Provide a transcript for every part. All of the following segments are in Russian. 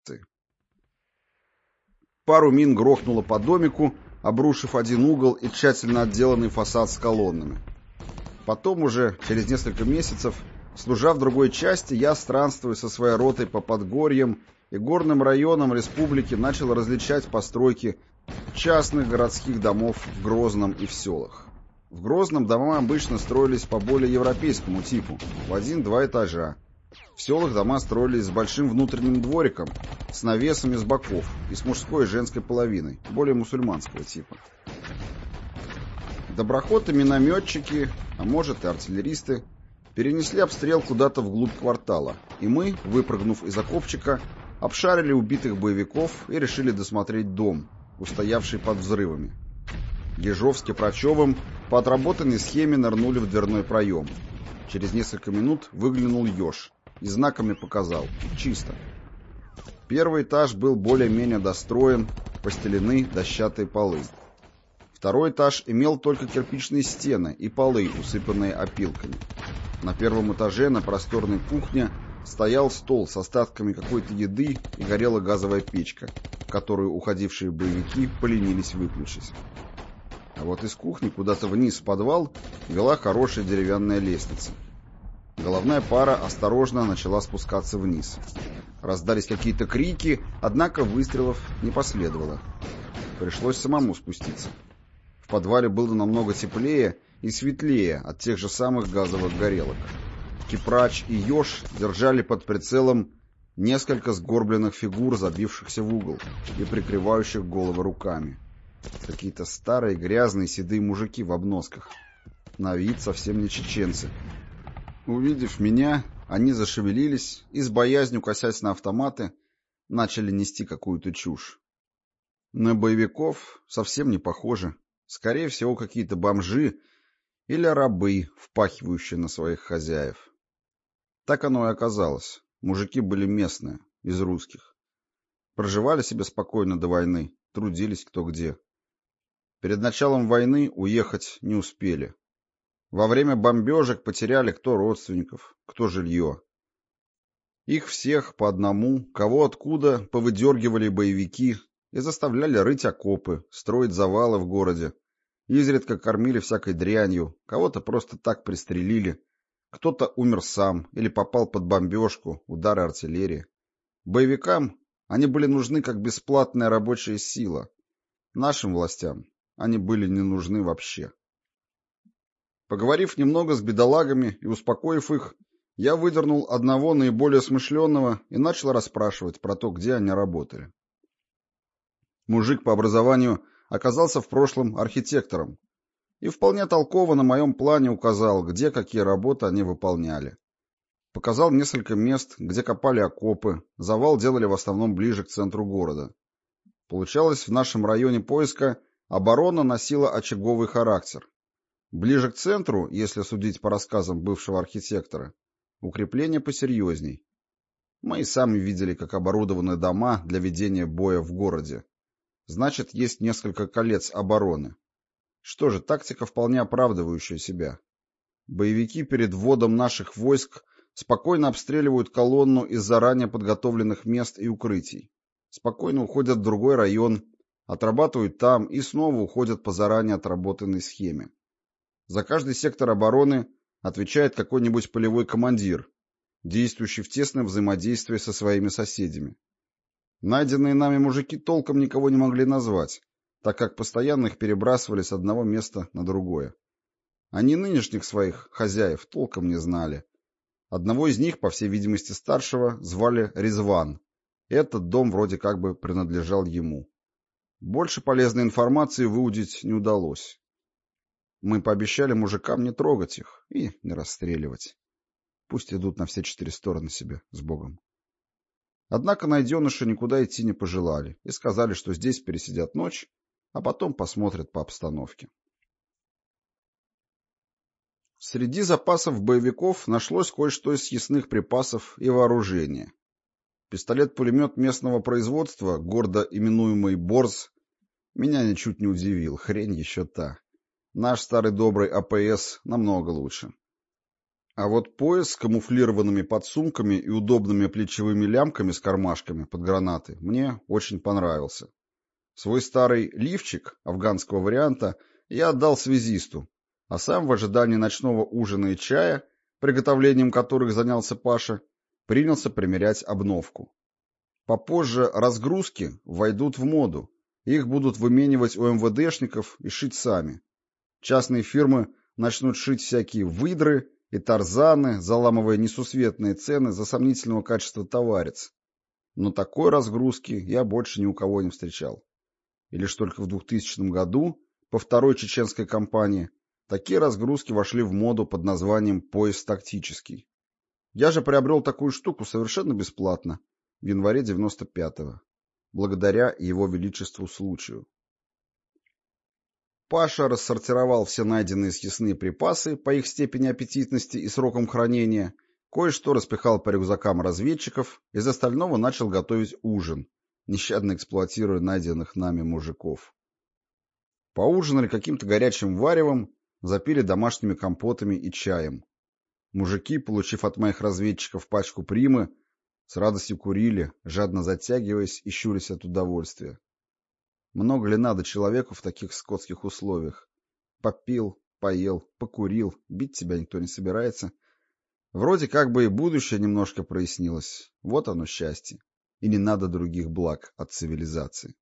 Пару мин грохнуло по домику, обрушив один угол и тщательно отделанный фасад с колоннами. Потом уже, через несколько месяцев, служа в другой части, я, странствуя со своей ротой по подгорьям и горным районам республики, начал различать постройки частных городских домов в Грозном и в селах. В Грозном дома обычно строились по более европейскому типу, в 1-2 этажа. В селах дома строились с большим внутренним двориком, с навесами с боков и с мужской и женской половиной, более мусульманского типа. Доброходы-минометчики, а может и артиллеристы, перенесли обстрел куда-то вглубь квартала, и мы, выпрыгнув из окопчика, обшарили убитых боевиков и решили досмотреть дом, устоявший под взрывами. Ежов с Кипрачевым по отработанной схеме нырнули в дверной проем. Через несколько минут выглянул Еж и знаками показал: чисто. Первый этаж был более-менее достроен, постелены дощатые полы. Второй этаж имел только кирпичные стены и полы, усыпанные опилками. На первом этаже на просторной кухне стоял стол с остатками какой-то еды и горела газовая печка, которую уходившие боевики поленились выключить. А вот из кухни куда-то вниз в подвал вела хорошая деревянная лестница. Головная пара осторожно начала спускаться вниз. Раздались какие-то крики, однако выстрелов не последовало. Пришлось самому спуститься. В подвале было намного теплее и светлее от тех же самых газовых горелок. Кипрач и Еж держали под прицелом несколько сгорбленных фигур, забившихся в угол и прикрывающих головы руками. Какие-то старые, грязные, седые мужики в обносках. На вид совсем не чеченцы. Увидев меня, они зашевелились и, с боязнью косясь на автоматы, начали нести какую-то чушь. На боевиков совсем не похоже. Скорее всего, какие-то бомжи или рабы, впахивающие на своих хозяев. Так оно и оказалось. Мужики были местные, из русских. Проживали себе спокойно до войны, трудились кто где. Перед началом войны уехать не успели. Во время бомбежек потеряли кто родственников, кто жилье. Их всех по одному, кого откуда, повыдергивали боевики и заставляли рыть окопы, строить завалы в городе. Изредка кормили всякой дрянью, кого-то просто так пристрелили, кто-то умер сам или попал под бомбежку, удары артиллерии. Боевикам они были нужны как бесплатная рабочая сила. Нашим властям они были не нужны вообще. Поговорив немного с бедолагами и успокоив их, я выдернул одного наиболее смышленного и начал расспрашивать про то, где они работали. Мужик по образованию оказался в прошлом архитектором и вполне толково на моем плане указал, где какие работы они выполняли. Показал несколько мест, где копали окопы, завал делали в основном ближе к центру города. Получалось, в нашем районе поиска оборона носила очаговый характер. Ближе к центру, если судить по рассказам бывшего архитектора, укрепление посерьезней. Мы и сами видели, как оборудованы дома для ведения боя в городе. Значит, есть несколько колец обороны. Что же, тактика вполне оправдывающая себя. Боевики перед вводом наших войск спокойно обстреливают колонну из заранее подготовленных мест и укрытий. Спокойно уходят в другой район, отрабатывают там и снова уходят по заранее отработанной схеме. За каждый сектор обороны отвечает какой-нибудь полевой командир, действующий в тесном взаимодействии со своими соседями. Найденные нами мужики толком никого не могли назвать, так как постоянно их перебрасывали с одного места на другое. Они нынешних своих хозяев толком не знали. Одного из них, по всей видимости старшего, звали Резван. Этот дом вроде как бы принадлежал ему. Больше полезной информации выудить не удалось. Мы пообещали мужикам не трогать их и не расстреливать. Пусть идут на все 4 стороны себе, с Богом. Однако найденыши никуда идти не пожелали и сказали, что здесь пересидят ночь, а потом посмотрят по обстановке. Среди запасов боевиков нашлось кое-что из съестных припасов и вооружения. Пистолет-пулемет местного производства, гордо именуемый «Борз», меня ничуть не удивил, хрень еще та. Наш старый добрый АПС намного лучше. А вот пояс с камуфлированными подсумками и удобными плечевыми лямками с кармашками под гранаты мне очень понравился. Свой старый лифчик афганского варианта я отдал связисту, а сам в ожидании ночного ужина и чая, приготовлением которых занялся Паша, принялся примерять обновку. Попозже разгрузки войдут в моду, их будут выменивать у МВДшников и шить сами. Частные фирмы начнут шить всякие выдры и тарзаны, заламывая несусветные цены за сомнительного качества товарец. Но такой разгрузки я больше ни у кого не встречал. И лишь только в 2000 году, по второй чеченской кампании, такие разгрузки вошли в моду под названием «пояс тактический». Я же приобрел такую штуку совершенно бесплатно в январе 95-го, благодаря его величеству случаю. Паша рассортировал все найденные съестные припасы по их степени аппетитности и срокам хранения, кое-что распихал по рюкзакам разведчиков, из остального начал готовить ужин, нещадно эксплуатируя найденных нами мужиков. Поужинали каким-то горячим варевом, запили домашними компотами и чаем. Мужики, получив от моих разведчиков пачку примы, с радостью курили, жадно затягиваясь и щурясь от удовольствия. Много ли надо человеку в таких скотских условиях? Попил, поел, покурил, бить тебя никто не собирается. Вроде как бы и будущее немножко прояснилось. Вот оно счастье. И не надо других благ от цивилизации.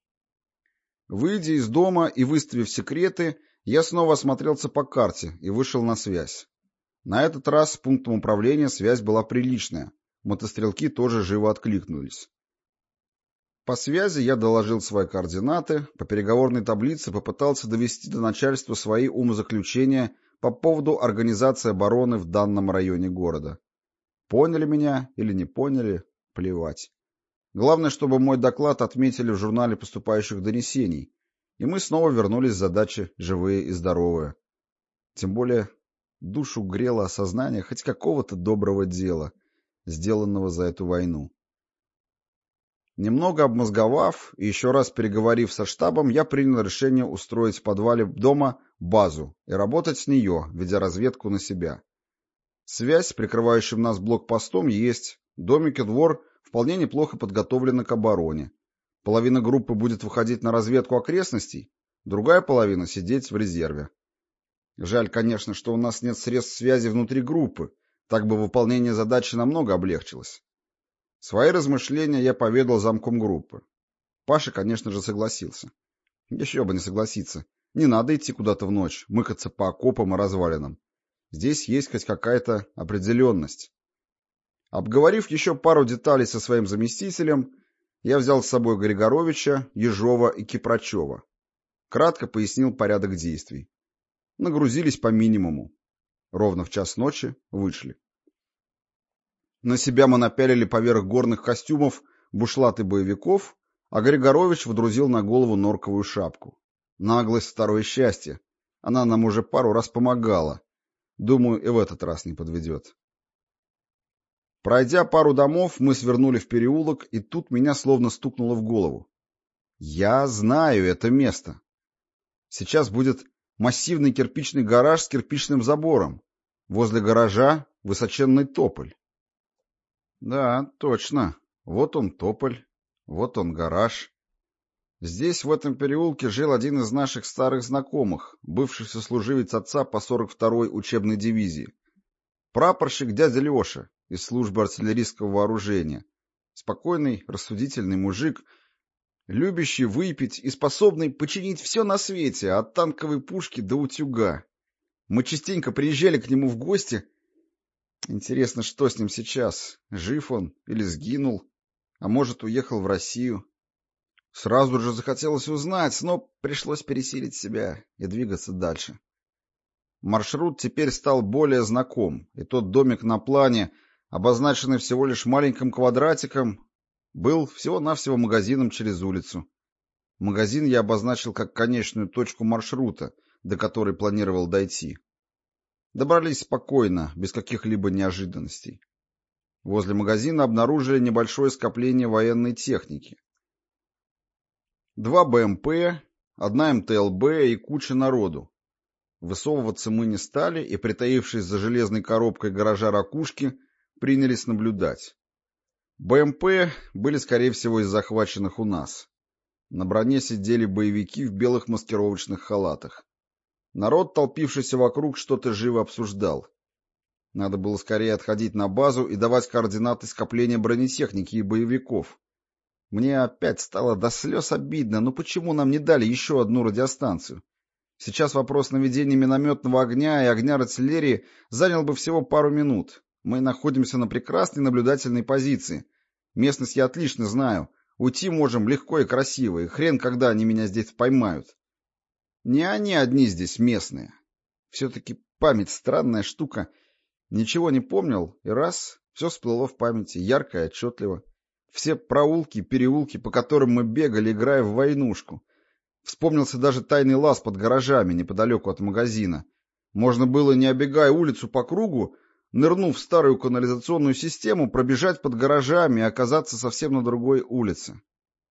Выйдя из дома и выставив секреты, я снова осмотрелся по карте и вышел на связь. На этот раз с пунктом управления связь была приличная. Мотострелки тоже живо откликнулись. По связи я доложил свои координаты, по переговорной таблице попытался довести до начальства свои умозаключения по поводу организации обороны в данном районе города. Поняли меня или не поняли, плевать. Главное, чтобы мой доклад отметили в журнале поступающих донесений, и мы снова вернулись к задаче живые и здоровые. Тем более душу грело осознание хоть какого-то доброго дела, сделанного за эту войну. Немного обмозговав и еще раз переговорив со штабом, я принял решение устроить в подвале дома базу и работать с нее, ведя разведку на себя. Связь с прикрывающим нас блокпостом есть, домик и двор вполне неплохо подготовлены к обороне. Половина группы будет выходить на разведку окрестностей, другая половина сидеть в резерве. Жаль, конечно, что у нас нет средств связи внутри группы, так бы выполнение задачи намного облегчилось. Свои размышления я поведал замком группы. Паша, конечно же, согласился. Еще бы не согласиться. Не надо идти куда-то в ночь, мыкаться по окопам и развалинам. Здесь есть хоть какая-то определенность. Обговорив еще пару деталей со своим заместителем, я взял с собой Григоровича, Ежова и Кипрочева. Кратко пояснил порядок действий. Нагрузились по минимуму. Ровно в час ночи вышли. На себя мы напялили поверх горных костюмов бушлаты боевиков, а Григорович водрузил на голову норковую шапку. Наглость — второе счастье. Она нам уже пару раз помогала. Думаю, и в этот раз не подведет. Пройдя пару домов, мы свернули в переулок, и тут меня словно стукнуло в голову. Я знаю это место. Сейчас будет массивный кирпичный гараж с кирпичным забором. Возле гаража высоченный тополь. Да, точно. Вот он тополь, вот он гараж. Здесь, в этом переулке, жил один из наших старых знакомых, бывший сослуживец отца по 42-й учебной дивизии. Прапорщик дядя Леша из службы артиллерийского вооружения. Спокойный, рассудительный мужик, любящий выпить и способный починить все на свете, от танковой пушки до утюга. Мы частенько приезжали к нему в гости. Интересно, что с ним сейчас? Жив он или сгинул? А может, уехал в Россию? Сразу же захотелось узнать, но пришлось пересилить себя и двигаться дальше. Маршрут теперь стал более знаком, и тот домик на плане, обозначенный всего лишь маленьким квадратиком, был всего-навсего магазином через улицу. Магазин я обозначил как конечную точку маршрута, до которой планировал дойти. Добрались спокойно, без каких-либо неожиданностей. Возле магазина обнаружили небольшое скопление военной техники. 2 БМП, 1 МТЛБ и куча народу. Высовываться мы не стали и, притаившись за железной коробкой гаража ракушки, принялись наблюдать. БМП были, скорее всего, из захваченных у нас. На броне сидели боевики в белых маскировочных халатах. Народ, толпившийся вокруг, что-то живо обсуждал. Надо было скорее отходить на базу и давать координаты скопления бронетехники и боевиков. Мне опять стало до слез обидно, но почему нам не дали еще одну радиостанцию? Сейчас вопрос наведения минометного огня и огня артиллерии занял бы всего пару минут. Мы находимся на прекрасной наблюдательной позиции. Местность я отлично знаю. Уйти можем легко и красиво, и хрен, когда они меня здесь поймают. Не они одни здесь местные. Все-таки память странная штука. Ничего не помнил, и раз, все всплыло в памяти, ярко и отчетливо. Все проулки, переулки, по которым мы бегали, играя в войнушку. Вспомнился даже тайный лаз под гаражами, неподалеку от магазина. Можно было, не обегая улицу по кругу, нырнув в старую канализационную систему, пробежать под гаражами и оказаться совсем на другой улице.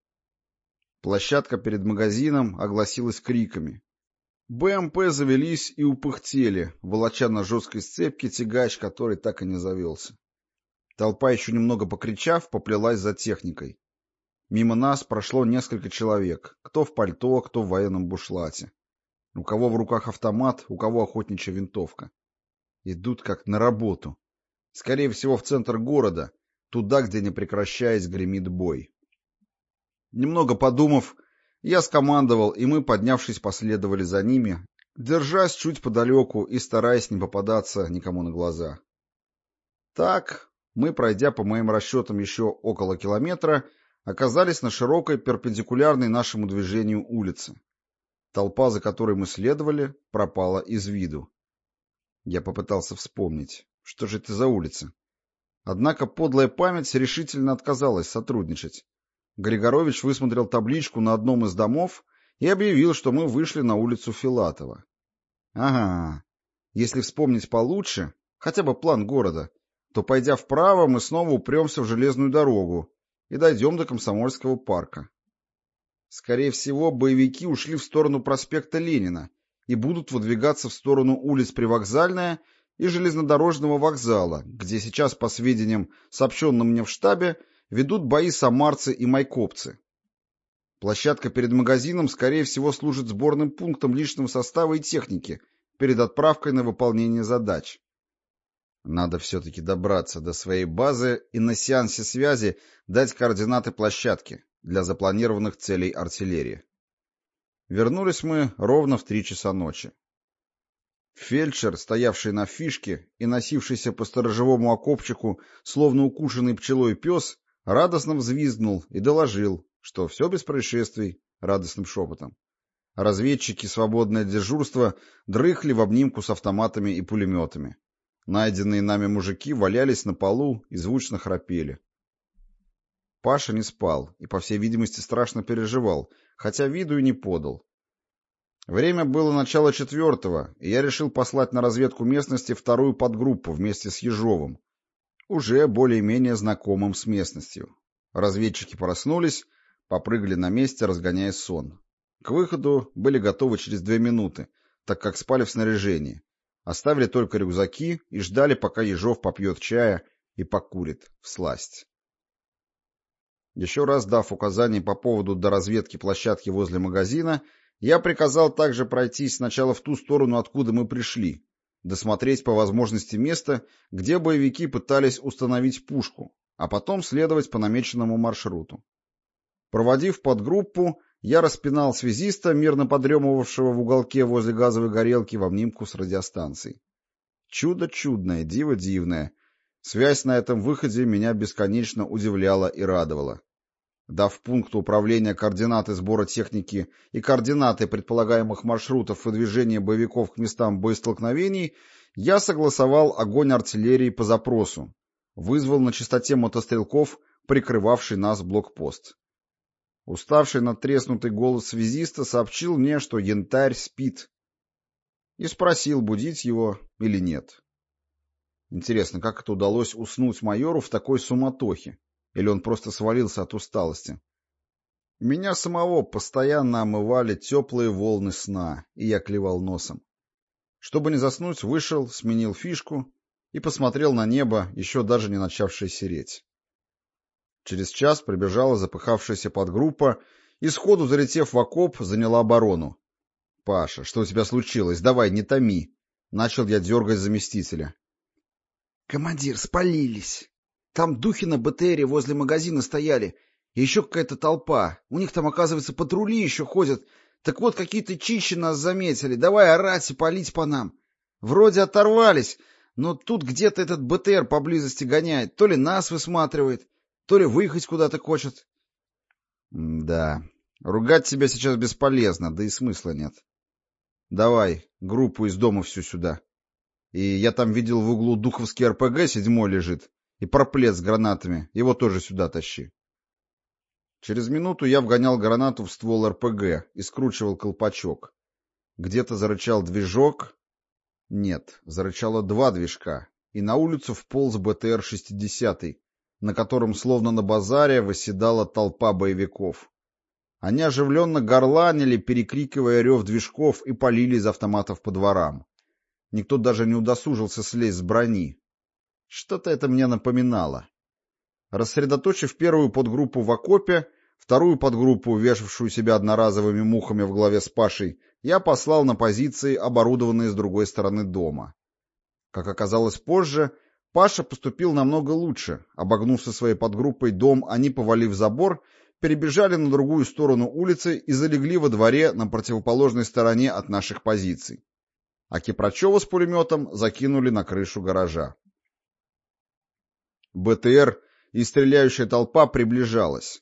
Площадка перед магазином огласилась криками. БМП завелись и упыхтели, волоча на жесткой сцепке тягач, который так и не завелся. Толпа, еще немного покричав, поплелась за техникой. Мимо нас прошло несколько человек, кто в пальто, кто в военном бушлате. У кого в руках автомат, у кого охотничья винтовка. Идут как на работу. Скорее всего, в центр города, туда, где не прекращаясь гремит бой. Немного подумав, я скомандовал, и мы, поднявшись, последовали за ними, держась чуть подалеку и стараясь не попадаться никому на глаза. Так, мы, пройдя по моим расчетам еще около километра, оказались на широкой, перпендикулярной нашему движению улице. Толпа, за которой мы следовали, пропала из виду. Я попытался вспомнить, что же это за улица. Однако подлая память решительно отказалась сотрудничать. Григорович высмотрел табличку на одном из домов и объявил, что мы вышли на улицу Филатова. Ага, если вспомнить получше, хотя бы план города, то, пойдя вправо, мы снова упремся в железную дорогу и дойдем до Комсомольского парка. Скорее всего, боевики ушли в сторону проспекта Ленина и будут выдвигаться в сторону улиц Привокзальная и железнодорожного вокзала, где сейчас, по сведениям, сообщенным мне в штабе, ведут бои самарцы и майкопцы. Площадка перед магазином, скорее всего, служит сборным пунктом личного состава и техники перед отправкой на выполнение задач. Надо все-таки добраться до своей базы и на сеансе связи дать координаты площадки для запланированных целей артиллерии. Вернулись мы ровно в 3 часа ночи. Фельдшер, стоявший на фишке и носившийся по сторожевому окопчику, словно укушенный пчелой пес, радостно взвизгнул и доложил, что все без происшествий, радостным шепотом. Разведчики свободное дежурство дрыхли в обнимку с автоматами и пулеметами. Найденные нами мужики валялись на полу и звучно храпели. Паша не спал и, по всей видимости, страшно переживал, хотя виду и не подал. Время было начало 4-го, и я решил послать на разведку местности вторую подгруппу вместе с Ежовым, уже более-менее знакомым с местностью. Разведчики проснулись, попрыгали на месте, разгоняя сон. К выходу были готовы через 2 минуты, так как спали в снаряжении. Оставили только рюкзаки и ждали, пока Ежов попьет чая и покурит всласть. Еще раз дав указания по поводу доразведки площадки возле магазина, я приказал также пройтись сначала в ту сторону, откуда мы пришли, досмотреть по возможности место, где боевики пытались установить пушку, а потом следовать по намеченному маршруту. Проводив подгруппу, я распинал связиста, мирно подремывавшего в уголке возле газовой горелки в обнимку с радиостанцией. Чудо чудное, диво дивное. Связь на этом выходе меня бесконечно удивляла и радовала. Дав пункту управления координаты сбора техники и координаты предполагаемых маршрутов выдвижения боевиков к местам боестолкновений, я согласовал огонь артиллерии по запросу, вызвал на частоте мотострелков прикрывавший нас блокпост. Уставший надтреснутый голос связиста сообщил мне, что янтарь спит, и спросил, будить его или нет. Интересно, как это удалось уснуть майору в такой суматохе? Или он просто свалился от усталости? Меня самого постоянно омывали теплые волны сна, и я клевал носом. Чтобы не заснуть, вышел, сменил фишку и посмотрел на небо, еще даже не начавшее сереть. Через час прибежала запыхавшаяся подгруппа и, сходу залетев в окоп, заняла оборону. — Паша, что у тебя случилось? Давай, не томи. Начал я дергать заместителя. — Командир, спалились. Там духи на БТРе возле магазина стояли. И еще какая-то толпа. У них там, оказывается, патрули еще ходят. Так вот, какие-то чищи нас заметили. Давай орать и палить по нам. Вроде оторвались, но тут где-то этот БТР поблизости гоняет. То ли нас высматривает, то ли выехать куда-то хочет. Да, ругать тебя сейчас бесполезно, да и смысла нет. Давай, группу из дома всю сюда. И я там видел в углу духовский РПГ 7-й лежит. И проплет с гранатами. Его тоже сюда тащи. Через минуту я вгонял гранату в ствол РПГ и скручивал колпачок. Где-то зарычал движок. Нет, зарычало 2 движка. И на улицу вполз БТР-60, на котором словно на базаре восседала толпа боевиков. Они оживленно горланили, перекрикивая рев движков, и палили из автоматов по дворам. Никто даже не удосужился слезть с брони. Что-то это мне напоминало. Рассредоточив первую подгруппу в окопе, вторую подгруппу, вешавшую себя одноразовыми мухами в главе с Пашей, я послал на позиции, оборудованные с другой стороны дома. Как оказалось позже, Паша поступил намного лучше. Обогнув со своей подгруппой дом, они, повалив забор, перебежали на другую сторону улицы и залегли во дворе на противоположной стороне от наших позиций. А Кипрочева с пулеметом закинули на крышу гаража. БТР и стреляющая толпа приближалась.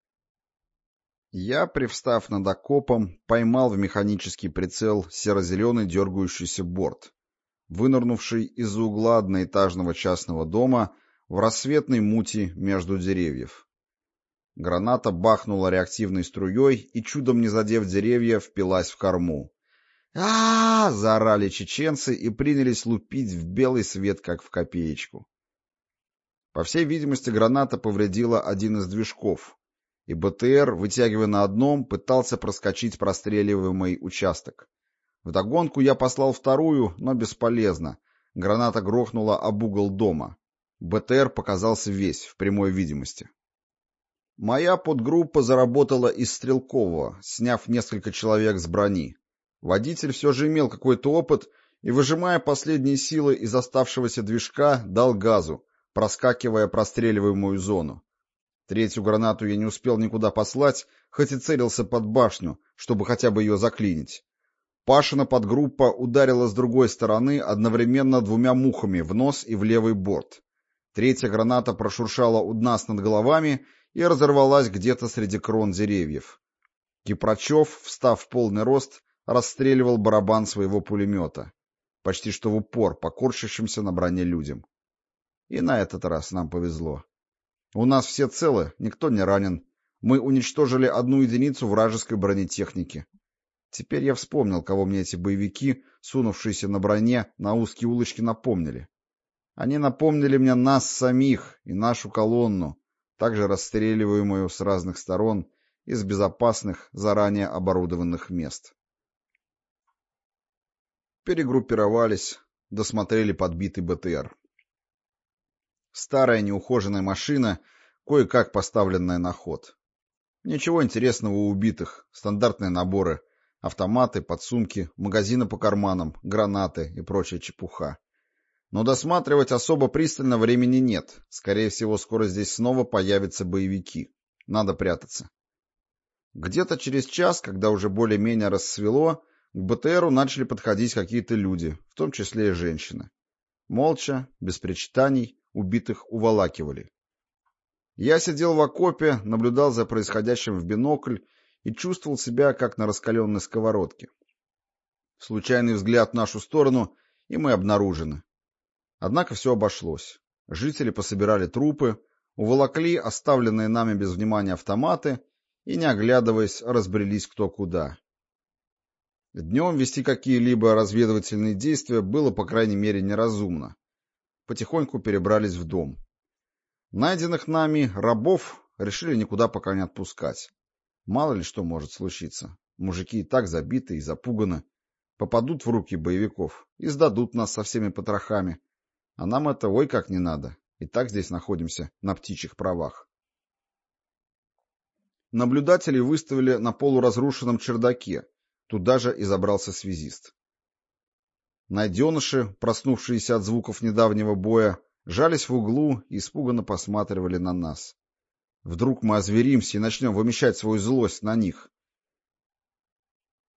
Я, привстав над окопом, поймал в механический прицел серо-зеленый дергающийся борт, вынырнувший из-за угла одноэтажного частного дома в рассветной мути между деревьев. Граната бахнула реактивной струей и, чудом не задев деревья, впилась в корму. Заорали чеченцы и принялись лупить в белый свет, как в копеечку. По всей видимости, граната повредила один из движков, и БТР, вытягивая на одном, пытался проскочить простреливаемый участок. Вдогонку я послал вторую, но бесполезно. Граната грохнула об угол дома. БТР показался весь, в прямой видимости. Моя подгруппа заработала из стрелкового, сняв несколько человек с брони. Водитель все же имел какой-то опыт и, выжимая последние силы из оставшегося движка, дал газу, проскакивая простреливаемую зону. Третью гранату я не успел никуда послать, хоть и целился под башню, чтобы хотя бы ее заклинить. Пашина подгруппа ударила с другой стороны одновременно 2 мухами в нос и в левый борт. Третья граната прошуршала у нас над головами и разорвалась где-то среди крон деревьев. Кипрочев, встав в полный рост, расстреливал барабан своего пулемета, почти что в упор по корчащимся на броне людям. И на этот раз нам повезло. У нас все целы, никто не ранен. Мы уничтожили 1 единицу вражеской бронетехники. Теперь я вспомнил, кого мне эти боевики, сунувшиеся на броне на узкие улочки, напомнили. Они напомнили мне нас самих и нашу колонну, также расстреливаемую с разных сторон из безопасных, заранее оборудованных мест. Перегруппировались, досмотрели подбитый БТР. Старая неухоженная машина, кое-как поставленная на ход. Ничего интересного у убитых, стандартные наборы, автоматы, подсумки, магазины по карманам, гранаты и прочая чепуха. Но досматривать особо пристально времени нет. Скорее всего, скоро здесь снова появятся боевики. Надо прятаться. Где-то через час, когда уже более-менее рассвело, к БТРу начали подходить какие-то люди, в том числе и женщины. Молча, без причитаний, убитых уволакивали. Я сидел в окопе, наблюдал за происходящим в бинокль и чувствовал себя, как на раскаленной сковородке. Случайный взгляд в нашу сторону, и мы обнаружены. Однако все обошлось. Жители пособирали трупы, уволокли оставленные нами без внимания автоматы и, не оглядываясь, разбрелись кто куда. Днем вести какие-либо разведывательные действия было, по крайней мере, неразумно. Потихоньку перебрались в дом. Найденных нами рабов решили никуда пока не отпускать. Мало ли что может случиться. Мужики и так забиты и запуганы. Попадут в руки боевиков и сдадут нас со всеми потрохами. А нам это ой как не надо. И так здесь находимся на птичьих правах. Наблюдателей выставили на полуразрушенном чердаке. Туда же и забрался связист. Найденыши, проснувшиеся от звуков недавнего боя, жались в углу и испуганно посматривали на нас. Вдруг мы озверимся и начнем вымещать свою злость на них.